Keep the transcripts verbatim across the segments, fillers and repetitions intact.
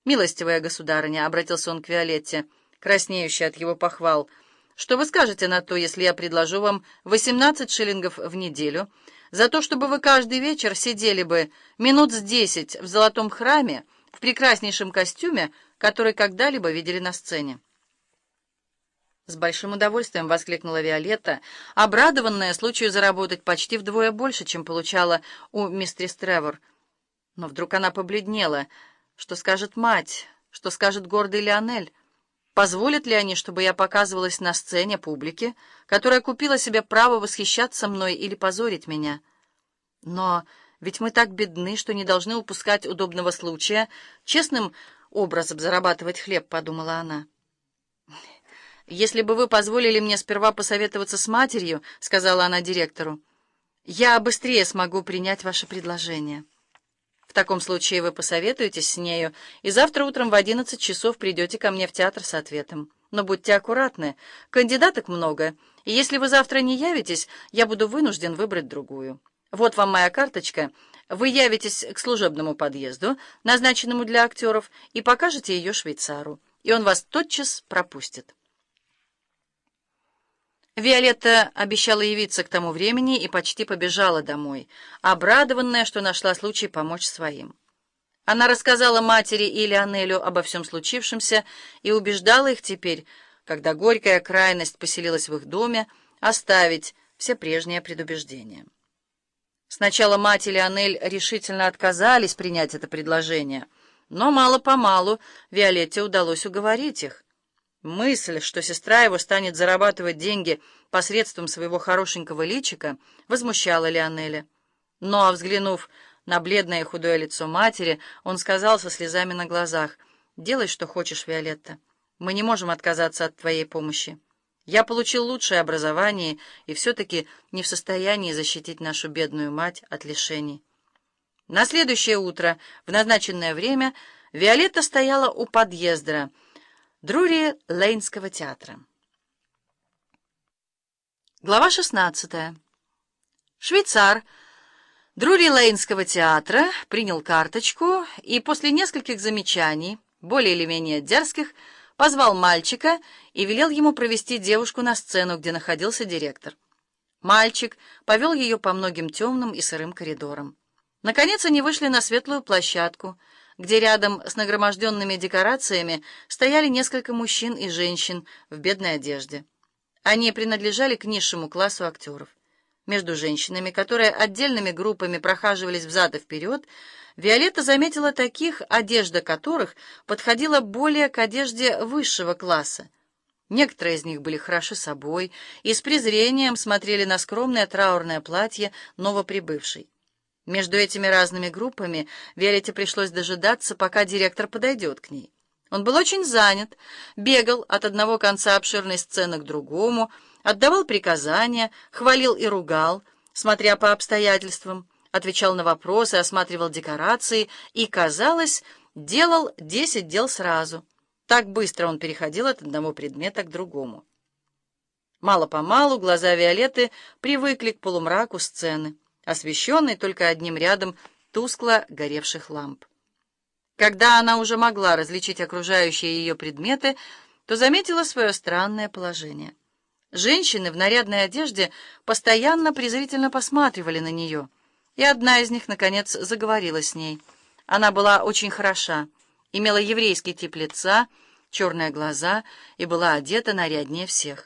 «Милостивая государыня», — обратился он к Виолетте, краснеющей от его похвал, — «что вы скажете на то, если я предложу вам восемнадцать шиллингов в неделю за то, чтобы вы каждый вечер сидели бы минут с десять в золотом храме в прекраснейшем костюме, который когда-либо видели на сцене?» «С большим удовольствием», — воскликнула Виолетта, обрадованная случаю заработать почти вдвое больше, чем получала у мистерис Тревор. Но вдруг она побледнела. Что скажет мать? Что скажет гордый Лионель? Позволят ли они, чтобы я показывалась на сцене публике, которая купила себе право восхищаться мной или позорить меня? Но ведь мы так бедны, что не должны упускать удобного случая честным образом зарабатывать хлеб, — подумала она. «Если бы вы позволили мне сперва посоветоваться с матерью, — сказала она директору, — я быстрее смогу принять ваше предложение. В таком случае вы посоветуетесь с нею, и завтра утром в одиннадцать часов придете ко мне в театр с ответом. Но будьте аккуратны, кандидаток много, и если вы завтра не явитесь, я буду вынужден выбрать другую. Вот вам моя карточка. Вы явитесь к служебному подъезду, назначенному для актеров, и покажете ее швейцару, и он вас тотчас пропустит». Виолетта обещала явиться к тому времени и почти побежала домой, обрадованная, что нашла случай помочь своим. Она рассказала матери и Лионелю обо всем случившемся и убеждала их теперь, когда горькая крайность поселилась в их доме, оставить все прежние предубеждения. Сначала мать и Лионель решительно отказались принять это предложение, но мало-помалу Виолетте удалось уговорить их. Мысль, что сестра его станет зарабатывать деньги посредством своего хорошенького личика, возмущала Лионеля. Но, взглянув на бледное и худое лицо матери, он сказал со слезами на глазах: «Делай, что хочешь, Виолетта. Мы не можем отказаться от твоей помощи. Я получил лучшее образование и все-таки не в состоянии защитить нашу бедную мать от лишений». На следующее утро, в назначенное время, Виолетта стояла у подъезда Друри-Лейнского театра. Глава шестнадцатая. Швейцар Друри-Лейнского театра принял карточку и после нескольких замечаний, более или менее дерзких, позвал мальчика и велел ему провести девушку на сцену, где находился директор. Мальчик повел ее по многим темным и сырым коридорам. Наконец они вышли на светлую площадку, где рядом с нагроможденными декорациями стояли несколько мужчин и женщин в бедной одежде. Они принадлежали к низшему классу актеров. Между женщинами, которые отдельными группами прохаживались взад и вперед, Виолетта заметила таких, одежда которых подходила более к одежде высшего класса. Некоторые из них были хороши собой и с презрением смотрели на скромное траурное платье новоприбывшей. Между этими разными группами Виолетте пришлось дожидаться, пока директор подойдет к ней. Он был очень занят, бегал от одного конца обширной сцены к другому, отдавал приказания, хвалил и ругал, смотря по обстоятельствам, отвечал на вопросы, осматривал декорации и, казалось, делал десять дел сразу. Так быстро он переходил от одного предмета к другому. Мало-помалу глаза Виолетты привыкли к полумраку сцены, освещенной только одним рядом тускло горевших ламп. Когда она уже могла различить окружающие ее предметы, то заметила свое странное положение. Женщины в нарядной одежде постоянно презрительно посматривали на нее, и одна из них, наконец, заговорила с ней. Она была очень хороша, имела еврейский тип лица, черные глаза и была одета наряднее всех.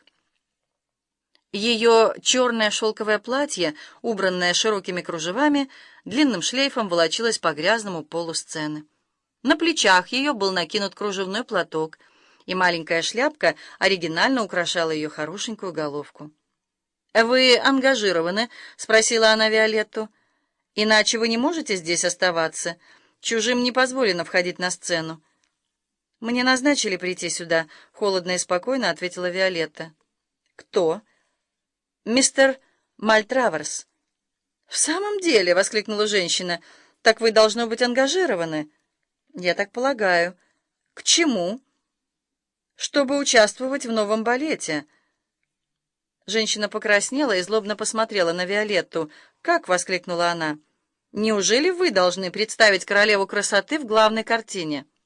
Ее черное шелковое платье, убранное широкими кружевами, длинным шлейфом волочилось по грязному полу сцены. На плечах ее был накинут кружевной платок, и маленькая шляпка оригинально украшала ее хорошенькую головку. «Вы ангажированы?» — спросила она Виолетту. «Иначе вы не можете здесь оставаться. Чужим не позволено входить на сцену». «Мне назначили прийти сюда», — холодно и спокойно ответила Виолетта. «Кто?» «Мистер Мальтраверс». «В самом деле», — воскликнула женщина, — «так вы, должно быть, ангажированы». «Я так полагаю». «К чему?» «Чтобы участвовать в новом балете». Женщина покраснела и злобно посмотрела на Виолетту. «Как?» — воскликнула она. «Неужели вы должны представить королеву красоты в главной картине?»